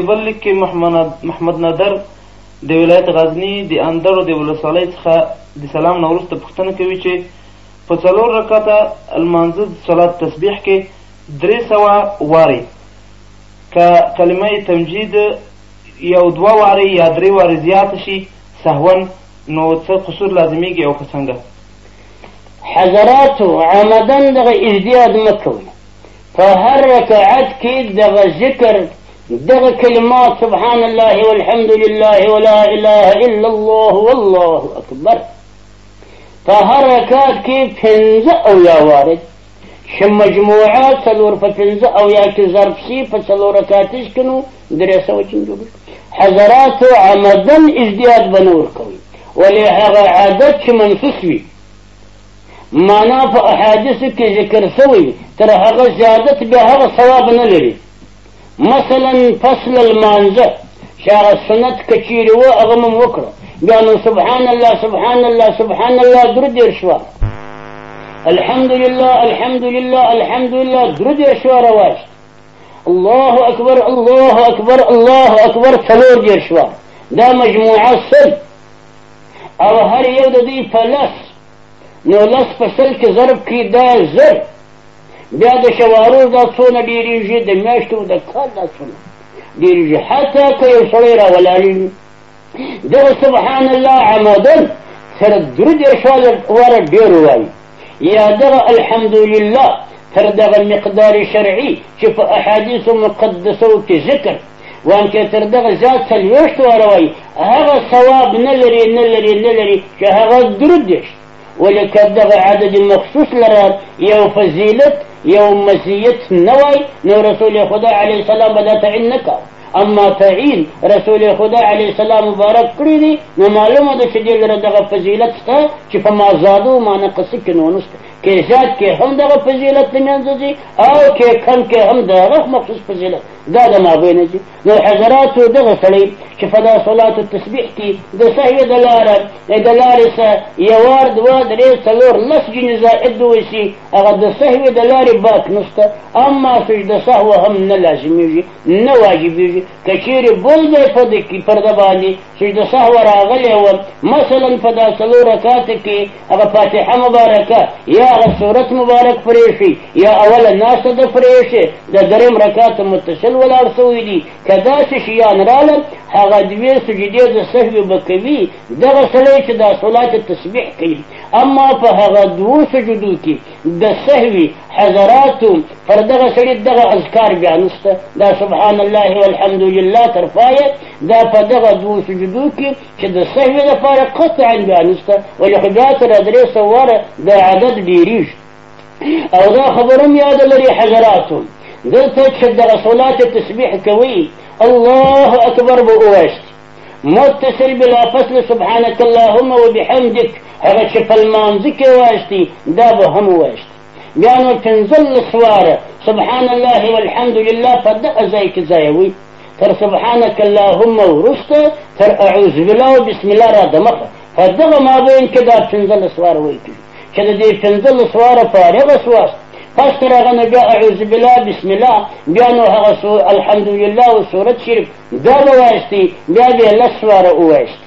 بل لیک کې محمد نادر د ولایت غزني د اندړو د ولسوالۍ څخه د سلام نه وروسته پوښتنه کوي چې په 4 رکعته لمانځه صلات تسبیح کې 300 وارې که کلمه تمجید یو 2 وارې یا 3 وارې زیاته شي سهوا نو څه قصور لازمیږي او که څنګه؟ حضراتو عمدن دغه ازدیاد مه کوئ، په هر رکعت کې دغه ذکر دغه کلمات سبحان الله والحمد لله ولا اله الا الله والله اکبر په هر رکعت کې 15 وارد چې مجموعه 4 په 15 کې ضرب شي په 4 رکعتش کې نو 350. حضراتو عمدن ازدیاد بنور کوي، ولی هغه عادت چې منسوس وي معنا په احادیثو کې ذکر شوی تر هغه زیادت بیا هغه ثواب نه لري. مثلا فصل المانزه چې هغه سنت که چیرې و هغه مو وکړه بیا نو سبحان الله سبحان الله سبحان الله درود 10 واره، الحمد لله الحمد لله الحمد لله درود 10 واره واست، الله اکبر الله اکبر الله اکبر 4 واره. دا مجموعه سل او هر یو د دې په لس نو لس په سل کې ضرب کړي دا زر، بیا د شوارو دا څونه ډېرېږي، د میاشتو د کال دا څونه ډېرېږي، حتی که یو سړی راولاړېږي دغه سبحان الله عمدن سره درود 10 واره ډېر ووایي، یا دغه الحمدلله تر دغه مقدار شرعي چې په احادیثو مقدسو کې ذکر وان کې تر دغه زیات 40 واره وایي، هغه ثواب نه لري نه لري نه لري چې هغه درود 10. ولکه دغه عدد مخصوص لره یو فضیلت یو مزیت نه وای نو رسول خدا علیه السلام به دا تعین نه کاوه، اما تعین رسول خدا علیه السلام مبارک کړی دی نو معلومه ده چې دې لره دغه فضیلت شته چې په ما زادو ما نقص کې نو نشته، کې زیات کې هم دغه فضیلت له منځه ځي او کې کم کې هم دغه مخصوص فضیلت دا د مابینه ځي. نو حضراتو دغه سړی چې په دا صلات التسبیح کې د سهو د لارې څخه 1 2 3 4 لس جنې زائد وشي هغه د سهو د لارې باک نشته، اما سجده سهو هم نه لازمیږي نه واجبېږي. که چیرې بل ځای په پرده باندې سجده سهو راغلی و مثلا په دا 4 رکعاتو کې هغه فاتحه مبارکه یا هغه سورت مبارک پرې شي یا اوله ناسته ده پرې شي د 3 رکعات متصل ولاړ شوي دي، که داسې شیان رالل هغه 2 سجدې د سهو به کوي دغه سړی چې دا صلات تسبیح کوي. اما په هغه 2 سجدو کې د سهوي حضراتو پر دغه سړي دغه اذکار بیا نشته، دا سبحان الله والحمد لله تر پایه دا په دغه 2 سجدو کې چې د سهوي لپاره قطعا بیا نشته، ولې خو بیا تر 300 واره دا عدد ډېرېږي. او دا خبره هم یاد لري حضراتو دلته چې دغه صلات تسبیح کوي الله اکبر به ووایست متصل بلا فصل سبحانك اللهم وبحمدك هغه چې په لمانځه کې وایستي دا به هم وایست، بیا نو 15 واره سبحان الله والحمد لله په دغه ځای کې ځایوي تر سبحانك اللهم وروسته تر اعوذ بالله وبسم الله را دمخه په دغه مابین کې دا 15 واره وایي چې د دې 15 واره فارغه سواست پس تر هغه نه بیا اعوذ بالله بسم الله بیا نو هغه الحمدلله او سورت شریف دا به وایستي بیا به 10 واره ووایست،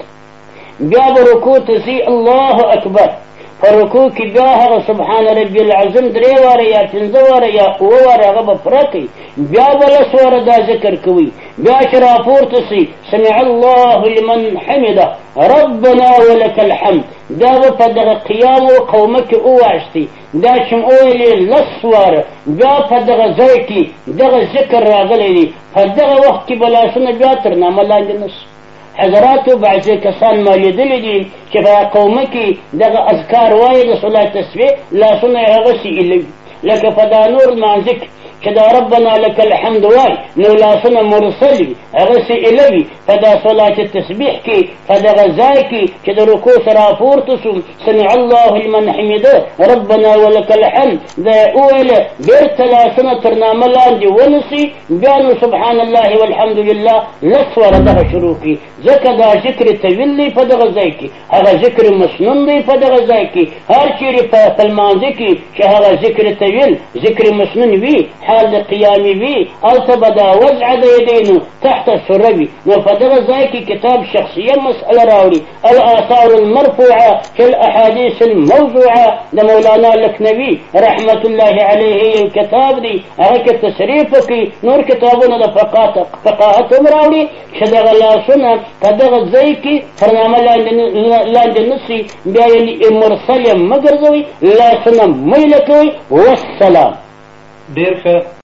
بیا به رکوع ته ځي الله اکبر په رکوع کې بیا هغه سبحان ربي العظیم 3 واره یا 15 واره یا 7 واره هغه به پوره کوي، بیا به 10 واره دا ذکر کوي، بیا چې راپورته سي سمع الله لمن حمده ربنا ولك الحمد دا به په دغه قیام و قومه کې ووایستي، دا چې ویلې 10 واره بیا په دغه ځای کې دغه ذکر راغلی دی په دغه وخت کې به لاسونه بیا تر نامه لاندې نشي. حضراتو بعضې کسان ما لیدلی دي چې په قومه کې دغه اذکار وایي د صلات تسبیح لاسونه یې هغسې ایلوي لکه په دا نور لمانځه کې چې دا ربنا لك الحمد وای نو لاسونه مرسل وي هغسې ایلوي په دا صلات تسبیح کې په دغه ځای کې چې د رکوع سره راپورته سو سمع الله لمن حمده ربنا ولك الحمد دا یې وویله بېرته لاسونه تر نامه لاندې ونیسي بیا نو سبحان الله والحمد لله 10 واره دغه شروع کړي، ځکه دا ذکر طویل دی په دغه ځای کې، هغه ذکر مسنون دی په دغه ځای کې، هر چیرې په لمانځه کې چې هغه ذکر طویل ذکر مسنون وي حال د قیامي وي هلته به دا وضع د یدینو تحت السره وي. نو په دغه ځای کې کتاب شخصیه مسأله راوړي الاثار المرفوعه في الاحاديث الموضوعه د مولانا لکنوي رحمت الله علیه یو کتاب دی، هغه کې تصریف وکړي. نور کتابونه د فقاهت هم راوړي چې دغه لاسونه په دغه ځای کې ترنامه لاندې نسي، بیا یې مرسل یې مه ګرځوئ، لاسونه میله کوئ. والسلام. ډېر ښه.